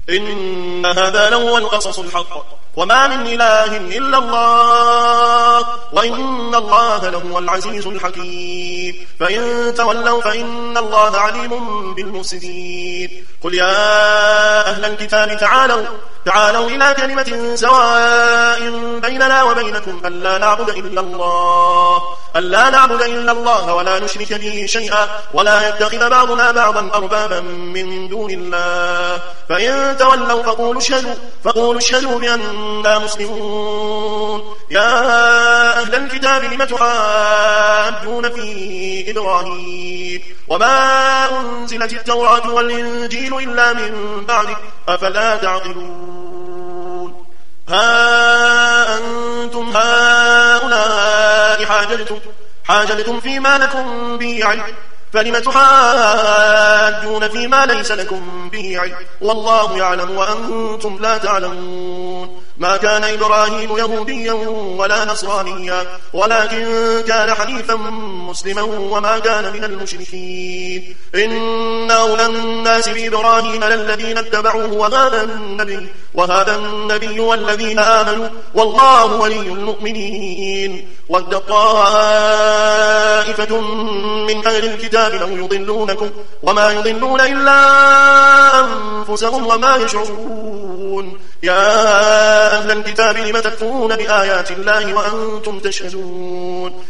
إن هذا لهو القصص الحق وما من إله إلا الله وإن الله لهو العزيز الحكيم فإن تولوا فإن الله عليم بالمفسدين قل يا أهل الكتاب تعالوا إلى كلمة سواء بيننا وبينكم ألا نعبد إلا الله ولا نشرك به شيئا ولا يتخذ بعضنا بعضا أربابا من دون الله فإن تولوا فقولوا اشهدوا بأننا مسلمون يا أهل الكتاب لم تحاجون في إبراهيم وما أنزلت التوراة والإنجيل إلا من بعده أفلا تعقلون ها أنتم هؤلاء حاجلتم فيما لكم به علم فلم تحاجون فيما ليس لكم به علم والله يعلم وأنتم لا تعلمون ما كان إبراهيم يهوديا ولا نصرانيا ولكن كان حنيفا مسلما وما كان من المشركين إن أولى الناس بإبراهيم للذين اتبعوه وهذا النبي والذين آمنوا والله ولي المؤمنين ود طائفة من أهل الكتاب لو يضلونكم وما يضلون إلا أنفسهم وما يشعرون يا أهل الكتاب لم تكفرون بآيات الله وأنتم تشهدون